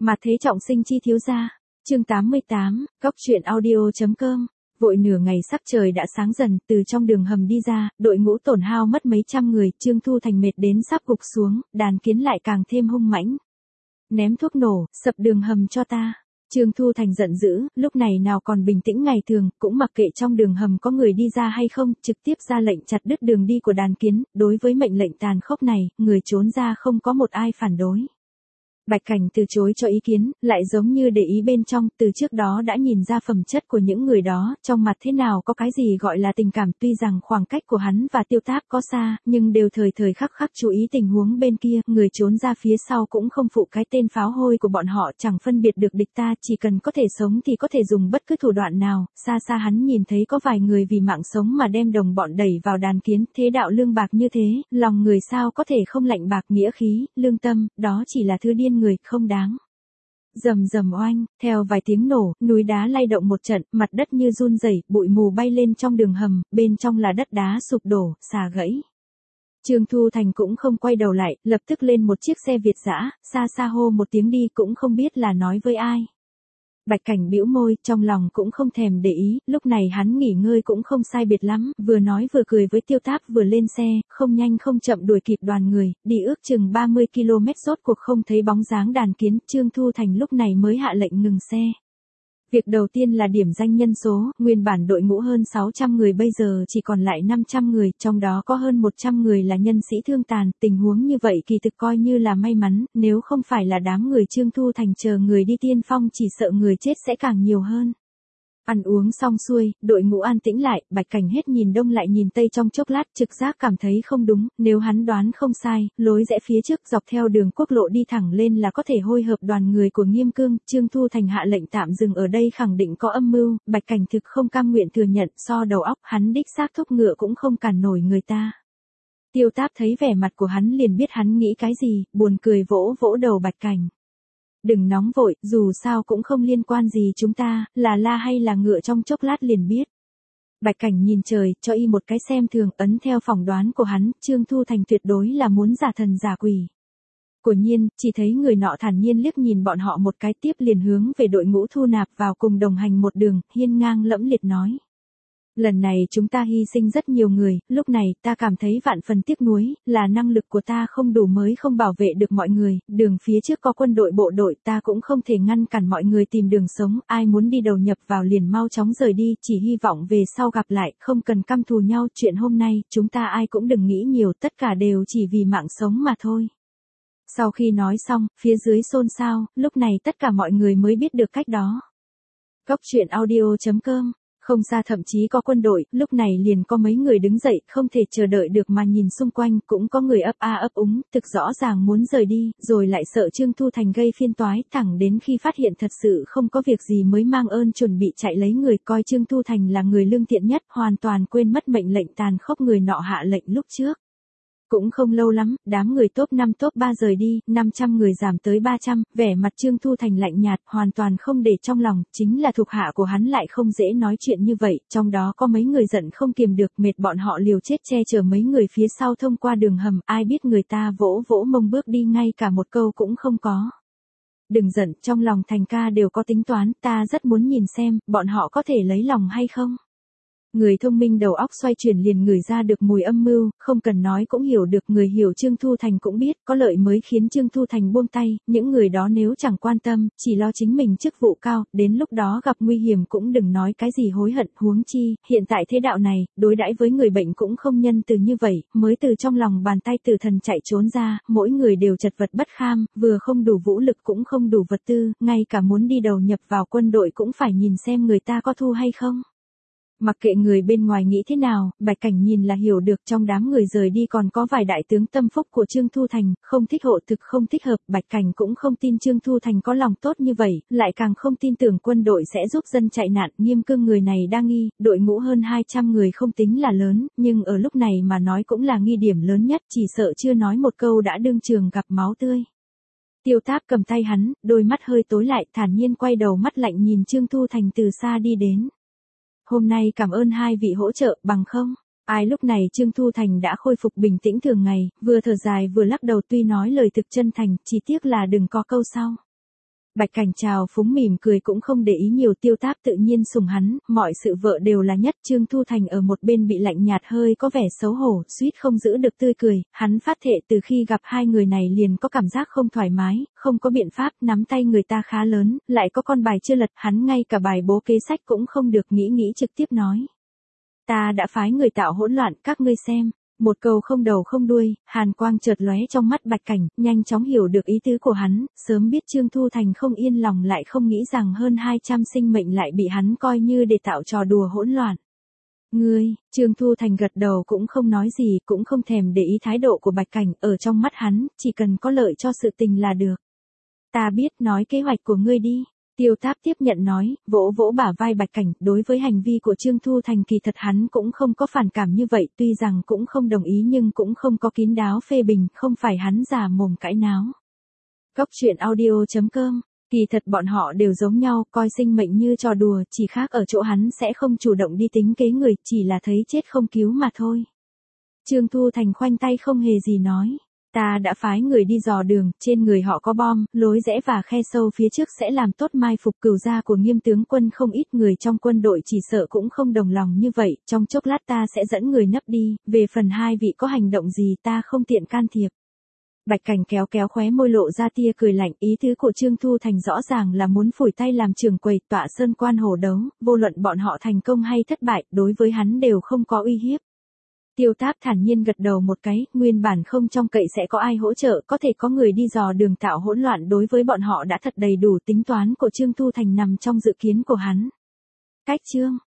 Mà thế trọng sinh chi thiếu gia. Chương 88, Góc truyện audio.com. Vội nửa ngày sắc trời đã sáng dần, từ trong đường hầm đi ra, đội ngũ tổn hao mất mấy trăm người, Trương Thu Thành mệt đến sắp gục xuống, đàn kiến lại càng thêm hung mãnh. Ném thuốc nổ, sập đường hầm cho ta. Trương Thu Thành giận dữ, lúc này nào còn bình tĩnh ngày thường, cũng mặc kệ trong đường hầm có người đi ra hay không, trực tiếp ra lệnh chặt đứt đường đi của đàn kiến, đối với mệnh lệnh tàn khốc này, người trốn ra không có một ai phản đối. Bạch Cảnh từ chối cho ý kiến, lại giống như để ý bên trong, từ trước đó đã nhìn ra phẩm chất của những người đó, trong mặt thế nào có cái gì gọi là tình cảm, tuy rằng khoảng cách của hắn và Tiêu Táp có xa, nhưng đều thời thời khắc khắc chú ý tình huống bên kia, người trốn ra phía sau cũng không phụ cái tên pháo hôi của bọn họ, chẳng phân biệt được địch ta, chỉ cần có thể sống thì có thể dùng bất cứ thủ đoạn nào. Xa xa hắn nhìn thấy có vài người vì mạng sống mà đem đồng bọn đẩy vào đàn kiến, thế đạo lương bạc như thế, lòng người sao có thể không lạnh bạc, nghĩa khí, lương tâm, đó chỉ là thứ điên người, không đáng. Rầm rầm oanh, theo vài tiếng nổ, núi đá lay động một trận, mặt đất như run rẩy, bụi mù bay lên trong đường hầm, bên trong là đất đá sụp đổ, xà gãy. Trương Thu Thành cũng không quay đầu lại, lập tức lên một chiếc xe Việt dã, xa xa hô một tiếng đi, cũng không biết là nói với ai. Bạch Cảnh bĩu môi, trong lòng cũng không thèm để ý, lúc này hắn nghỉ ngơi cũng không sai biệt lắm, vừa nói vừa cười với Tiêu Táp, vừa lên xe, không nhanh không chậm đuổi kịp đoàn người, đi ước chừng 30 km, rốt cuộc không thấy bóng dáng đàn kiến, Trương Thu Thành lúc này mới hạ lệnh ngừng xe. Việc đầu tiên là điểm danh nhân số, nguyên bản đội ngũ hơn 600 người bây giờ chỉ còn lại 500 người, trong đó có hơn 100 người là nhân sĩ thương tàn, tình huống như vậy kỳ thực coi như là may mắn, nếu không phải là đám người Trương Thu Thành chờ người đi tiên phong chỉ sợ người chết sẽ càng nhiều hơn. Ăn uống xong xuôi, đội ngũ an tĩnh lại, Bạch Cảnh hết nhìn đông lại nhìn tây trong chốc lát, trực giác cảm thấy không đúng, nếu hắn đoán không sai, lối rẽ phía trước dọc theo đường quốc lộ đi thẳng lên là có thể hôi hợp đoàn người của Nghiêm Cương, Trương Thu Thành hạ lệnh tạm dừng ở đây khẳng định có âm mưu, Bạch Cảnh thực không cam nguyện thừa nhận, so đầu óc, hắn đích xác thúc ngựa cũng không cản nổi người ta. Tiêu Táp thấy vẻ mặt của hắn liền biết hắn nghĩ cái gì, buồn cười vỗ vỗ đầu Bạch Cảnh. Đừng nóng vội, dù sao cũng không liên quan gì chúng ta, là la hay là ngựa trong chốc lát liền biết. Bạch Cảnh nhìn trời, cho y một cái xem thường, ấn theo phỏng đoán của hắn, Trương Thu Thành tuyệt đối là muốn giả thần giả quỷ. Quả nhiên, chỉ thấy người nọ thản nhiên liếc nhìn bọn họ một cái, tiếp liền hướng về đội ngũ thu nạp vào cùng đồng hành một đường, hiên ngang lẫm liệt nói. Lần này chúng ta hy sinh rất nhiều người, lúc này ta cảm thấy vạn phần tiếc nuối, là năng lực của ta không đủ mới không bảo vệ được mọi người, đường phía trước có quân đội bộ đội, ta cũng không thể ngăn cản mọi người tìm đường sống, ai muốn đi đầu nhập vào liền mau chóng rời đi, chỉ hy vọng về sau gặp lại, không cần căm thù nhau, chuyện hôm nay, chúng ta ai cũng đừng nghĩ nhiều, tất cả đều chỉ vì mạng sống mà thôi. Sau khi nói xong, phía dưới xôn xao, lúc này tất cả mọi người mới biết được cách đó. Góc truyện audio.com. Không xa thậm chí có quân đội, lúc này liền có mấy người đứng dậy, không thể chờ đợi được mà nhìn xung quanh, cũng có người ấp a ấp úng, thực rõ ràng muốn rời đi, rồi lại sợ Trương Thu Thành gây phiên toái, thẳng đến khi phát hiện thật sự không có việc gì mới mang ơn chuẩn bị chạy lấy người, coi Trương Thu Thành là người lương thiện nhất, hoàn toàn quên mất mệnh lệnh tàn khốc người nọ hạ lệnh lúc trước. Cũng không lâu lắm, đám người top 5 top 3 rời đi, 500 người giảm tới 300, vẻ mặt Trương Thu Thành lạnh nhạt, hoàn toàn không để trong lòng, chính là thuộc hạ của hắn lại không dễ nói chuyện như vậy, trong đó có mấy người giận không kiềm được, mệt bọn họ liều chết che chở mấy người phía sau thông qua đường hầm, ai biết người ta vỗ vỗ mông bước đi ngay cả một câu cũng không có. Đừng giận, trong lòng Thành ca đều có tính toán, ta rất muốn nhìn xem, bọn họ có thể lấy lòng hay không. Người thông minh đầu óc xoay chuyển liền ngửi ra được mùi âm mưu, không cần nói cũng hiểu được, người hiểu Trương Thu Thành cũng biết, có lợi mới khiến Trương Thu Thành buông tay, những người đó nếu chẳng quan tâm, chỉ lo chính mình chức vụ cao, đến lúc đó gặp nguy hiểm cũng đừng nói cái gì hối hận, huống chi, hiện tại thế đạo này, đối đãi với người bệnh cũng không nhân từ như vậy, mới từ trong lòng bàn tay tử thần chạy trốn ra, mỗi người đều chật vật bất kham, vừa không đủ vũ lực cũng không đủ vật tư, ngay cả muốn đi đầu nhập vào quân đội cũng phải nhìn xem người ta có thu hay không. Mặc kệ người bên ngoài nghĩ thế nào, Bạch Cảnh nhìn là hiểu được, trong đám người rời đi còn có vài đại tướng tâm phúc của Trương Thu Thành, không thích hộ thực không thích hợp, Bạch Cảnh cũng không tin Trương Thu Thành có lòng tốt như vậy, lại càng không tin tưởng quân đội sẽ giúp dân chạy nạn, Nghiêm Cương người này đa nghi, đội ngũ hơn 200 người không tính là lớn, nhưng ở lúc này mà nói cũng là nghi điểm lớn nhất, chỉ sợ chưa nói một câu đã đương trường gặp máu tươi. Tiêu Táp cầm tay hắn, đôi mắt hơi tối lại, thản nhiên quay đầu mắt lạnh nhìn Trương Thu Thành từ xa đi đến. Hôm nay cảm ơn hai vị hỗ trợ, bằng không. Ai lúc này Trương Thu Thành đã khôi phục bình tĩnh thường ngày, vừa thở dài vừa lắc đầu, tuy nói lời thực chân thành, chỉ tiếc là đừng có câu sau. Bạch Cảnh chào phúng mỉm cười cũng không để ý nhiều, Tiêu Táp tự nhiên sủng hắn, mọi sự vợ đều là nhất. Trương Thu Thành ở một bên bị lạnh nhạt hơi có vẻ xấu hổ, suýt không giữ được tươi cười, hắn phát thệ từ khi gặp hai người này liền có cảm giác không thoải mái, không có biện pháp, nắm tay người ta khá lớn, lại có con bài chưa lật, hắn ngay cả bài bố kế sách cũng không được, nghĩ trực tiếp nói. Ta đã phái người tạo hỗn loạn, các ngươi xem. Một câu không đầu không đuôi, hàn quang chợt lóe trong mắt Bạch Cảnh, nhanh chóng hiểu được ý tứ của hắn, sớm biết Trương Thu Thành không yên lòng, lại không nghĩ rằng hơn 200 sinh mệnh lại bị hắn coi như để tạo trò đùa hỗn loạn. Ngươi, Trương Thu Thành gật đầu cũng không nói gì, cũng không thèm để ý thái độ của Bạch Cảnh, ở trong mắt hắn, chỉ cần có lợi cho sự tình là được. Ta biết, nói kế hoạch của ngươi đi. Tiêu Táp tiếp nhận nói, vỗ vỗ bả vai Bạch Cảnh, đối với hành vi của Trương Thu Thành kỳ thật hắn cũng không có phản cảm như vậy, tuy rằng cũng không đồng ý nhưng cũng không có kín đáo phê bình, không phải hắn giả mồm cãi náo. Góc truyện audio.com, kỳ thật bọn họ đều giống nhau, coi sinh mệnh như trò đùa, chỉ khác ở chỗ hắn sẽ không chủ động đi tính kế người, chỉ là thấy chết không cứu mà thôi. Trương Thu Thành khoanh tay không hề gì nói. Ta đã phái người đi dò đường, trên người họ có bom, lối rẽ và khe sâu phía trước sẽ làm tốt mai phục. Cửu gia của Nghiêm tướng quân không ít người trong quân đội chỉ sợ cũng không đồng lòng như vậy, trong chốc lát ta sẽ dẫn người nấp đi, về phần hai vị có hành động gì ta không tiện can thiệp. Bạch Cảnh kéo khóe môi lộ ra tia cười lạnh, ý tứ của Trương Thu Thành rõ ràng là muốn phủi tay làm trưởng quầy, tọa sơn quan hổ đấu, vô luận bọn họ thành công hay thất bại, đối với hắn đều không có uy hiếp. Tiêu Táp thản nhiên gật đầu một cái, nguyên bản không trông cậy sẽ có ai hỗ trợ, có thể có người đi dò đường tạo hỗn loạn đối với bọn họ đã thật đầy đủ, tính toán của Trương Thu Thành nằm trong dự kiến của hắn. Cách chương